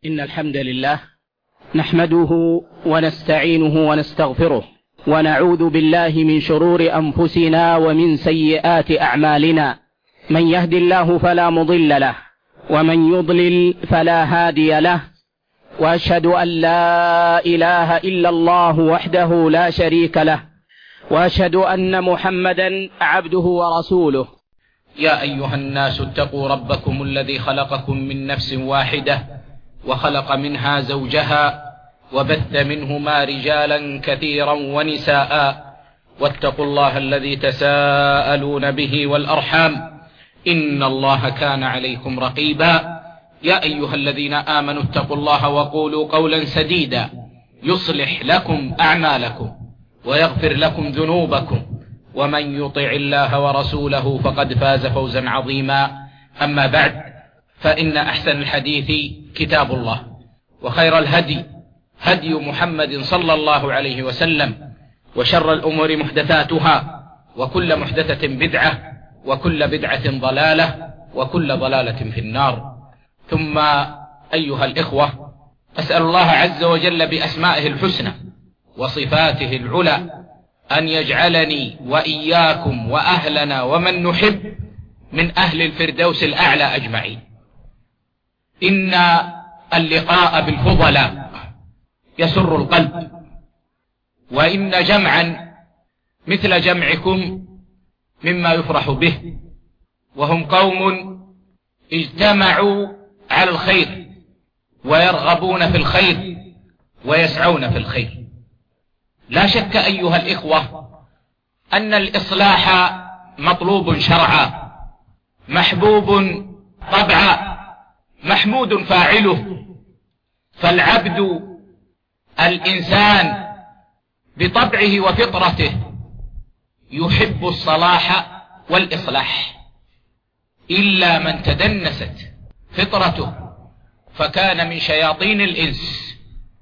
إن الحمد لله نحمده ونستعينه ونستغفره ونعوذ بالله من شرور أنفسنا ومن سيئات أعمالنا. من يهد الله فلا مضل له ومن يضلل فلا هادي له، وأشهد أن لا إله إلا الله وحده لا شريك له، وأشهد أن محمدا عبده ورسوله. يا أيها الناس اتقوا ربكم الذي خلقكم من نفس واحدة وخلق منها زوجها وبث منهما رجالا كثيرا ونساء، واتقوا الله الذي تساءلون به والأرحام إن الله كان عليكم رقيبا. يا أيها الذين آمنوا اتقوا الله وقولوا قولا سديدا يصلح لكم أعمالكم ويغفر لكم ذنوبكم، ومن يطع الله ورسوله فقد فاز فوزا عظيما. أما بعد، فإن أحسن الحديث كتاب الله، وخير الهدي هدي محمد صلى الله عليه وسلم، وشر الأمور محدثاتها، وكل محدثة بدعة، وكل بدعة ضلالة، وكل ضلالة في النار. ثم أيها الإخوة، أسأل الله عز وجل بأسمائه الحسنى وصفاته العلى أن يجعلني وإياكم وأهلنا ومن نحب من أهل الفردوس الأعلى أجمعين. إن اللقاء بالفضلاء يسر القلب، وإن جمعا مثل جمعكم مما يفرح به، وهم قوم اجتمعوا على الخير ويرغبون في الخير ويسعون في الخير. لا شك أيها الإخوة أن الإصلاح مطلوب شرعا، محبوب طبعا، محمود فاعله. فالعبد الإنسان بطبعه وفطرته يحب الصلاح والإصلاح، إلا من تدنست فطرته فكان من شياطين الإنس،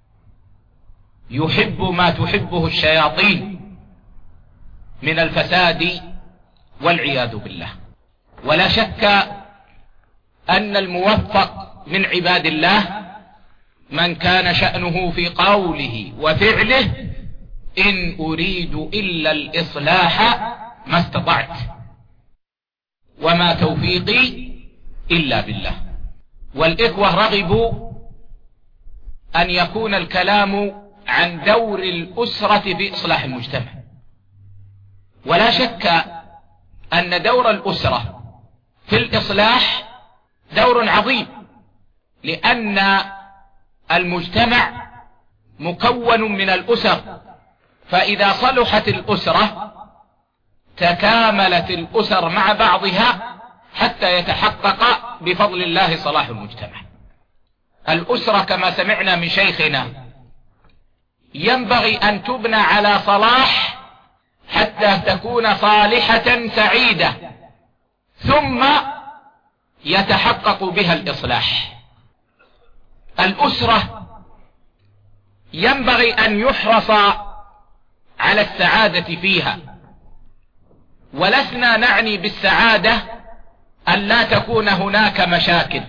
يحب ما تحبه الشياطين من الفساد والعياذ بالله. ولا شك أن الموفق من عباد الله من كان شأنه في قوله وفعله إن أريد إلا الإصلاح ما استطعت، وما توفيقي إلا بالله. والإخوة رغبوا أن يكون الكلام عن دور الأسرة في إصلاح المجتمع. ولا شك أن دور الأسرة في الإصلاح دور عظيم، لأن المجتمع مكون من الأسر، فإذا صلحت الأسرة تكاملت الأسر مع بعضها حتى يتحقق بفضل الله صلاح المجتمع. الأسرة كما سمعنا من شيخنا ينبغي أن تبنى على صلاح حتى تكون صالحة سعيدة، ثم يتحقق بها الإصلاح. الأسرة ينبغي أن يحرص على السعادة فيها، ولسنا نعني بالسعادة أن لا تكون هناك مشاكل،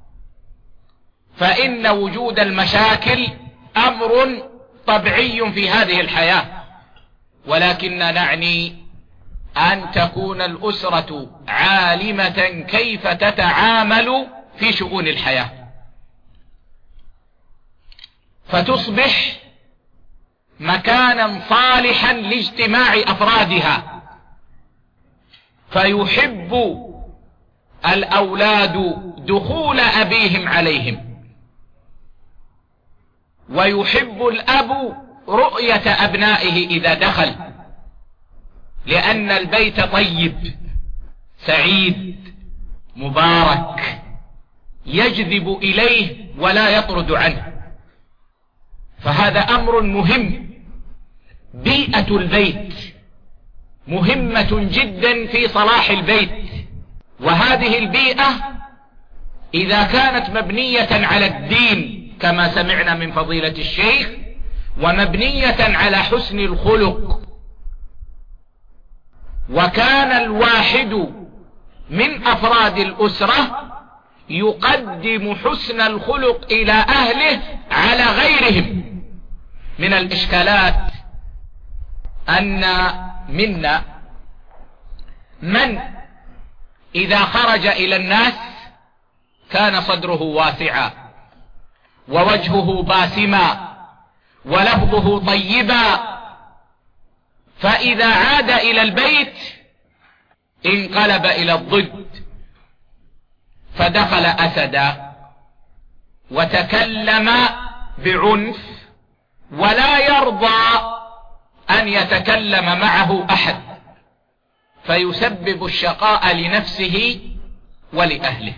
فإن وجود المشاكل أمر طبيعي في هذه الحياة، ولكننا نعني أن تكون الأسرة عالمة كيف تتعامل في شؤون الحياة، فتصبح مكانا صالحا لاجتماع أفرادها، فيحب الأولاد دخول أبيهم عليهم، ويحب الأب رؤية أبنائه إذا دخل، لأن البيت طيب سعيد مبارك يجذب إليه ولا يطرد عنه. فهذا أمر مهم. بيئة البيت مهمة جدا في صلاح البيت، وهذه البيئة إذا كانت مبنية على الدين كما سمعنا من فضيلة الشيخ، ومبنية على حسن الخلق، وكان الواحد من أفراد الأسرة يقدم حسن الخلق إلى أهله على غيرهم. من الإشكالات أن منا من إذا خرج إلى الناس كان صدره واسعا ووجهه باسما ولفظه طيبا، فإذا عاد إلى البيت انقلب إلى الضد، فدخل أسدا وتكلم بعنف ولا يرضى أن يتكلم معه أحد، فيسبب الشقاء لنفسه ولأهله.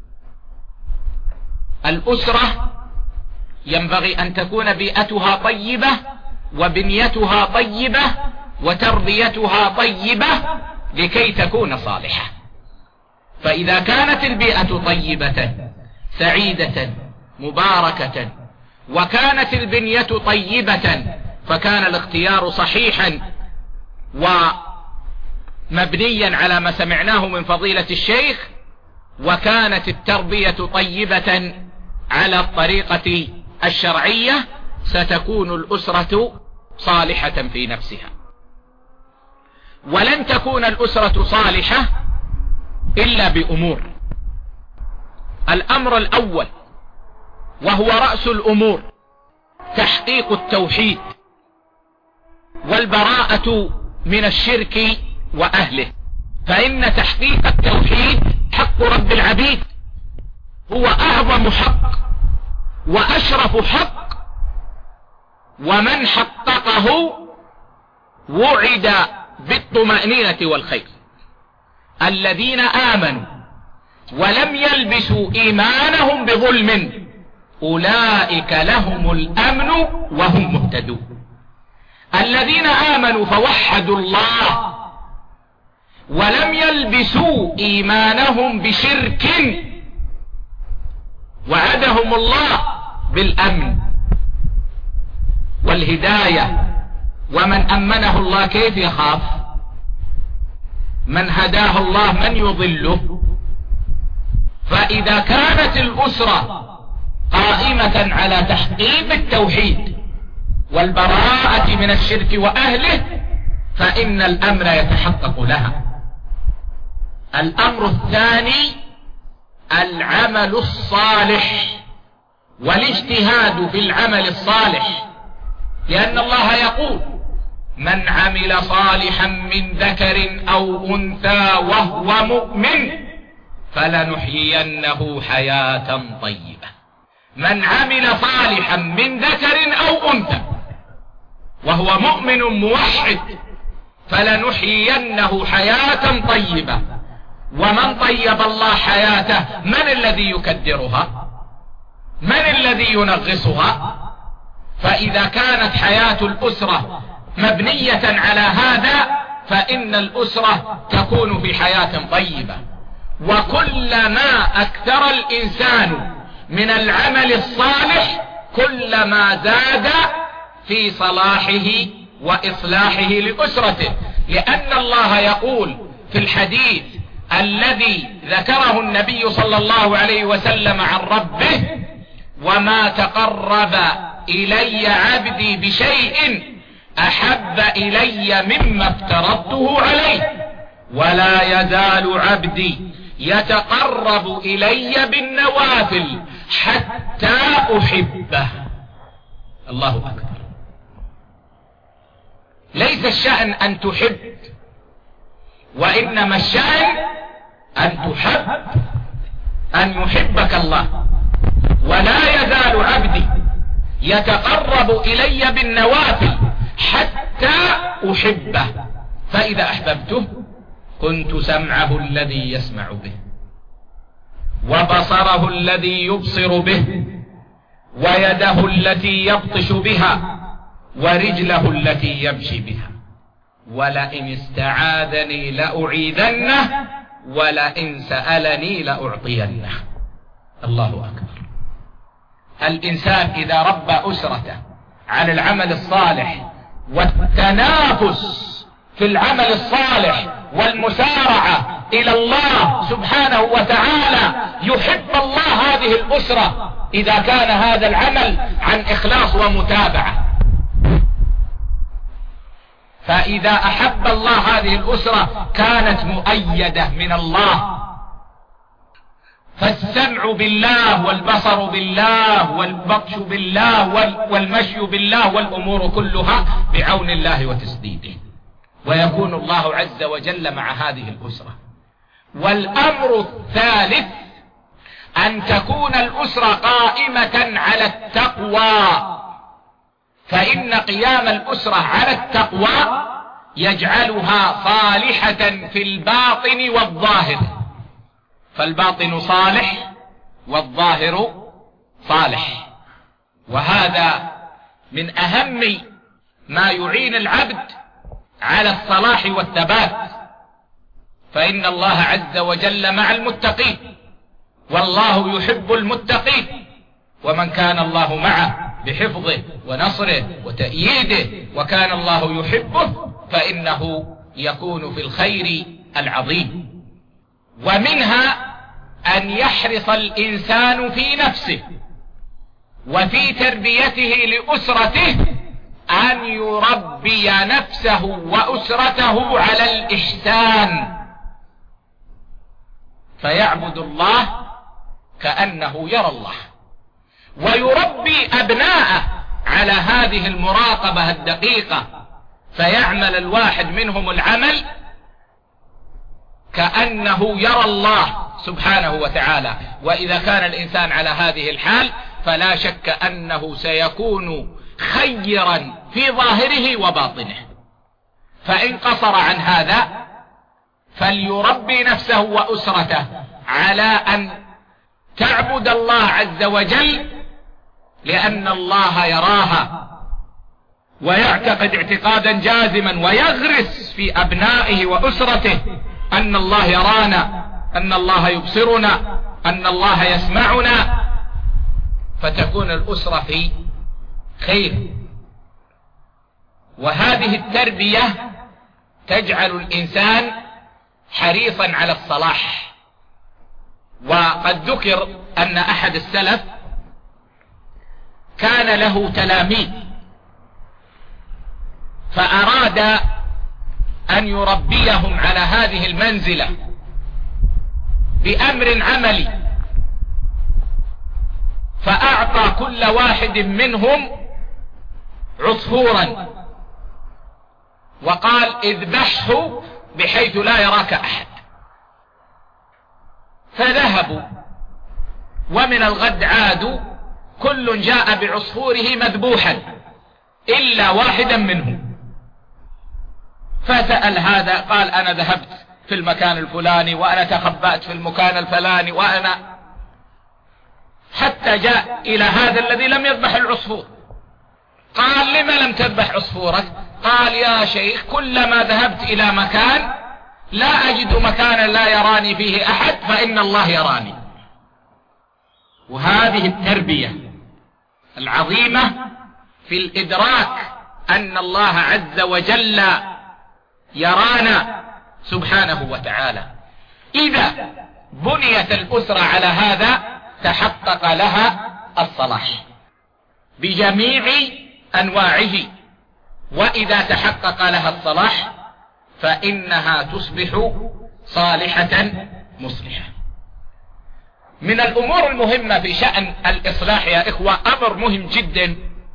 الأسرة ينبغي أن تكون بيئتها طيبة وبنيتها طيبة وتربيتها طيبة لكي تكون صالحة. فإذا كانت البيئة طيبة سعيدة مباركة وكانت البنية طيبة فكان الاختيار صحيحا ومبنيا على ما سمعناه من فضيلة الشيخ، وكانت التربية طيبة على الطريقة الشرعية، ستكون الأسرة صالحة في نفسها. ولن تكون الأسرة صالحة إلا بأمور. الأمر الأول وهو رأس الأمور تحقيق التوحيد والبراءة من الشرك وأهله، فإن تحقيق التوحيد حق رب العبيد، هو أعظم حق وأشرف حق، ومن حققه وعد بالطمأنينة والخير. الذين آمنوا ولم يلبسوا إيمانهم بظلم أولئك لهم الأمن وهم مهتدون. الذين آمنوا فوحدوا الله ولم يلبسوا إيمانهم بشرك وعدهم الله بالأمن والهداية. ومن أمنه الله كيف يخاف؟ من هداه الله من يضله؟ فإذا كانت الأسرة قائمة على تحقيق التوحيد والبراءة من الشرك وأهله فإن الأمر يتحقق لها. الأمر الثاني العمل الصالح والاجتهاد في العمل الصالح، لأن الله يقول: من عمل صالحا من ذكر أو أنثى وهو مؤمن فلنحيينه حياة طيبة. من عمل صالحا من ذكر أو أنثى وهو مؤمن موحد فلنحيينه حياة طيبة. ومن طيب الله حياته من الذي يكدرها؟ من الذي ينغصها؟ فإذا كانت حياة الأسرة مبنية على هذا فإن الأسرة تكون في حياة طيبة. وكلما أكثر الإنسان من العمل الصالح كلما زاد في صلاحه وإصلاحه لأسرته، لأن الله يقول في الحديث الذي ذكره النبي صلى الله عليه وسلم عن ربه: وما تقرب إلي عبدي بشيء أحب إلي مما افترضته عليه، ولا يزال عبدي يتقرب إلي بالنوافل حتى أحبه. الله أكبر. ليس الشأن أن تحب، وإنما الشأن أن تحب، أن يحبك الله. ولا يزال عبدي يتقرب إلي بالنوافل حتى أحبه، فإذا أحببته كنت سمعه الذي يسمع به وبصره الذي يبصر به ويده التي يبطش بها ورجله التي يمشي بها، ولئن استعاذني لأعيذنه ولئن سألني لأعطينه. الله أكبر. الإنسان إذا ربى أسرته على العمل الصالح والتنافس في العمل الصالح والمسارعة إلى الله سبحانه وتعالى يحب الله هذه الأسرة إذا كان هذا العمل عن إخلاص ومتابعة. فإذا أحب الله هذه الأسرة كانت مؤيدة من الله. فالسمع بالله والبصر بالله والبطش بالله والمشي بالله والأمور كلها بعون الله وتسديده، ويكون الله عز وجل مع هذه الأسرة. والأمر الثالث أن تكون الأسرة قائمة على التقوى، فإن قيام الأسرة على التقوى يجعلها صالحة في الباطن والظاهر، فالباطن صالح والظاهر صالح. وهذا من أهم ما يعين العبد على الصلاح والثبات، فإن الله عز وجل مع المتقين، والله يحب المتقين، ومن كان الله معه بحفظه ونصره وتأييده وكان الله يحبه فإنه يكون في الخير العظيم. ومنها أن يحرص الإنسان في نفسه وفي تربيته لأسرته أن يربي نفسه وأسرته على الإحسان، فيعبد الله كأنه يرى الله، ويربي أبناءه على هذه المراقبة الدقيقة، فيعمل الواحد منهم العمل كأنه يرى الله سبحانه وتعالى. وإذا كان الإنسان على هذه الحال فلا شك أنه سيكون خيرا في ظاهره وباطنه. فإن قصر عن هذا فليربي نفسه وأسرته على أن تعبد الله عز وجل، لأن الله يراها، ويعتقد اعتقادا جازما ويغرس في أبنائه وأسرته أن الله يرانا، أن الله يبصرنا، أن الله يسمعنا، فتكون الأسرة في خير. وهذه التربية تجعل الإنسان حريصا على الصلاح. وقد ذكر أن أحد السلف كان له تلاميذ، فأراد أن يربيهم على هذه المنزلة بأمر عملي، فأعطى كل واحد منهم عصفورا وقال اذبحه بحيث لا يراك أحد. فذهبوا، ومن الغد عادوا، كل جاء بعصفوره مذبوحا إلا واحدا منهم. فسأل هذا قال أنا ذهبت في المكان الفلاني، وأنا تخبأت في المكان الفلاني، وأنا، حتى جاء إلى هذا الذي لم يذبح العصفور. قال لما لم تذبح عصفورك؟ قال يا شيخ كلما ذهبت إلى مكان لا أجد مكانا لا يراني فيه أحد فإن الله يراني. وهذه التربية العظيمة في الإدراك أن الله عز وجل يرانا سبحانه وتعالى. إذا بنيت الأسرة على هذا تحقق لها الصلاح بجميع أنواعه، وإذا تحقق لها الصلاح فإنها تصبح صالحة مصلحة. من الأمور المهمة في شأن الإصلاح يا إخوة أمر مهم جدا،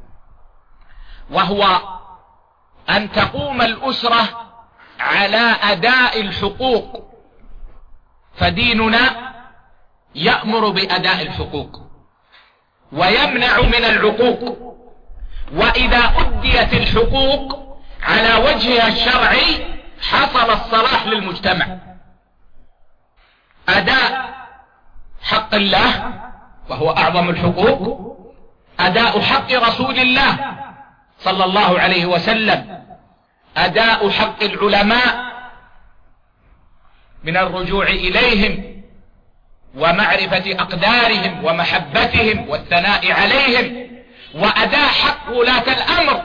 وهو أن تقوم الأسرة على أداء الحقوق، فديننا يأمر بأداء الحقوق ويمنع من العقوق. وإذا أديت الحقوق على وجهها الشرعي حصل الصلاح للمجتمع. أداء حق الله وهو أعظم الحقوق، أداء حق رسول الله صلى الله عليه وسلم، أداء حق العلماء من الرجوع إليهم ومعرفة أقدارهم ومحبتهم والثناء عليهم، وأداء حق ولاة الأمر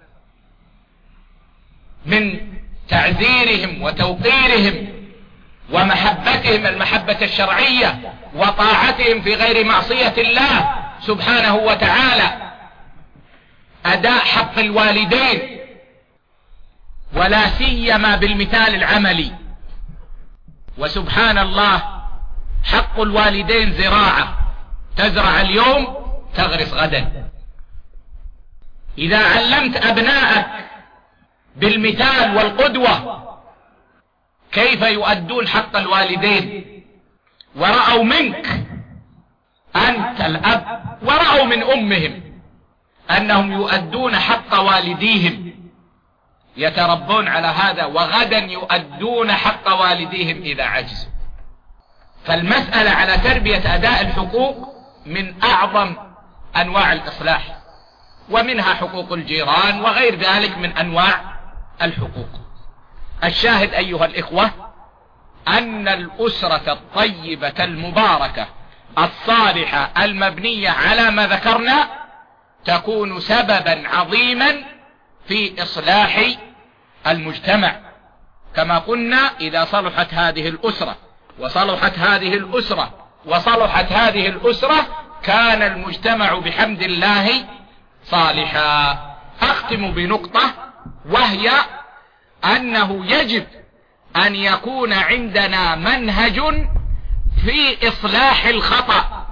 من تعزيرهم وتوقيرهم ومحبتهم المحبة الشرعية وطاعتهم في غير معصية الله سبحانه وتعالى، أداء حق الوالدين، ولا سيما بالمثال العملي. وسبحان الله، حق الوالدين زراعة، تزرع اليوم تغرس غدا. إذا علمت أبنائك بالمثال والقدوة كيف يؤدون حق الوالدين، ورأوا منك أنت الأب ورأوا من أمهم أنهم يؤدون حق والديهم، يتربون على هذا، وغدا يؤدون حق والديهم إذا عجزوا. فالمسألة على تربية أداء الحقوق من أعظم أنواع الإصلاح، ومنها حقوق الجيران وغير ذلك من أنواع الحقوق. الشاهد أيها الإخوة أن الأسرة الطيبة المباركة الصالحة المبنية على ما ذكرنا تكون سببا عظيما في إصلاح المجتمع. كما قلنا، إذا صلحت هذه الأسرة وصلحت هذه الأسرة وصلحت هذه الأسرة كان المجتمع بحمد الله صالحا. أختم بنقطة، وهي أنه يجب أن يكون عندنا منهج في إصلاح الخطأ،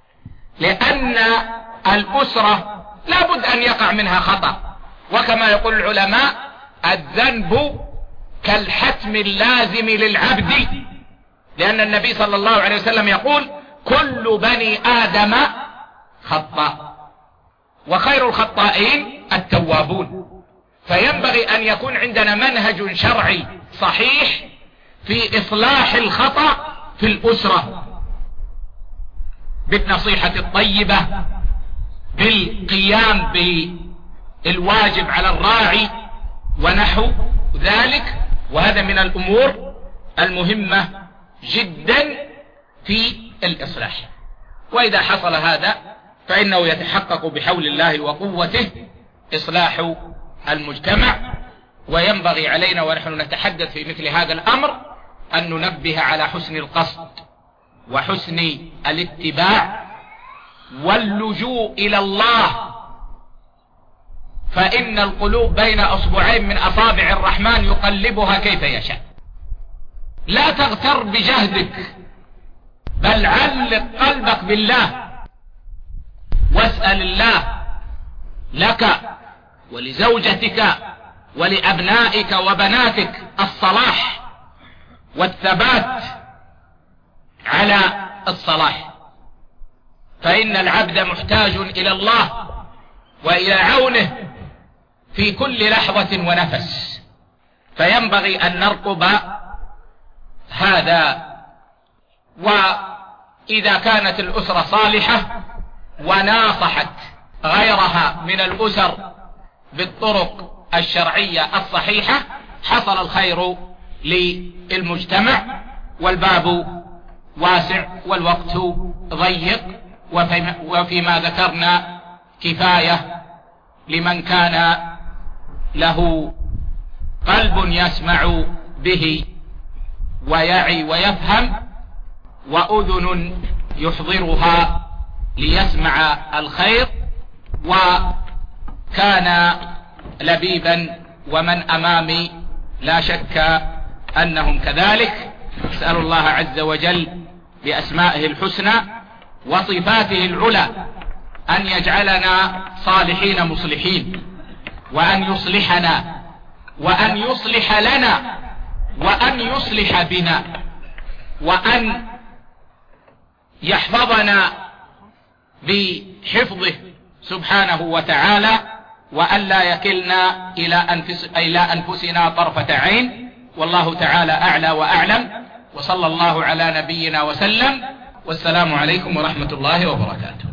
لأن الأسرة لابد أن يقع منها خطأ، وكما يقول العلماء الذنب كالحتم اللازم للعبد، لأن النبي صلى الله عليه وسلم يقول كل بني آدم خطاء وخير الخطائين التوابون. فينبغي أن يكون عندنا منهج شرعي صحيح في إصلاح الخطأ في الأسرة، بالنصيحة الطيبة، بالقيام بالواجب على الراعي ونحو ذلك. وهذا من الأمور المهمة جدا في الإصلاح. وإذا حصل هذا فإنه يتحقق بحول الله وقوته إصلاح المجتمع. وينبغي علينا ونحن نتحدث في مثل هذا الأمر أن ننبه على حسن القصد وحسن الاتباع واللجوء إلى الله، فإن القلوب بين أصبعين من أصابع الرحمن يقلبها كيف يشاء. لا تغتر بجهدك، بل علق قلبك بالله واسأل الله لك ولزوجتك ولأبنائك وبناتك الصلاح والثبات على الصلاح، فإن العبد محتاج إلى الله وإلى عونه في كل لحظة ونفس، فينبغي أن نرقب هذا. وإذا كانت الأسرة صالحة وناصحت غيرها من الأسر بالطرق الشرعية الصحيحة حصل الخير للمجتمع، والباب واسع والوقت ضيق، وفيما ذكرنا كفاية لمن كان له قلب يسمع به ويعي ويفهم، وأذن يحضرها ليسمع الخير، وكان لبيبا ومن أمامي لا شك أنهم كذلك. أسأل الله عز وجل بأسمائه الحسنى وصفاته العلى أن يجعلنا صالحين مصلحين، وأن يصلحنا وأن يصلح لنا وأن يصلح بنا، وأن يحفظنا بحفظه سبحانه وتعالى، وأن لا يكلنا إلى أنفسنا طرفة عين. والله تعالى أعلى وأعلم، وصلى الله على نبينا وسلم، والسلام عليكم ورحمة الله وبركاته.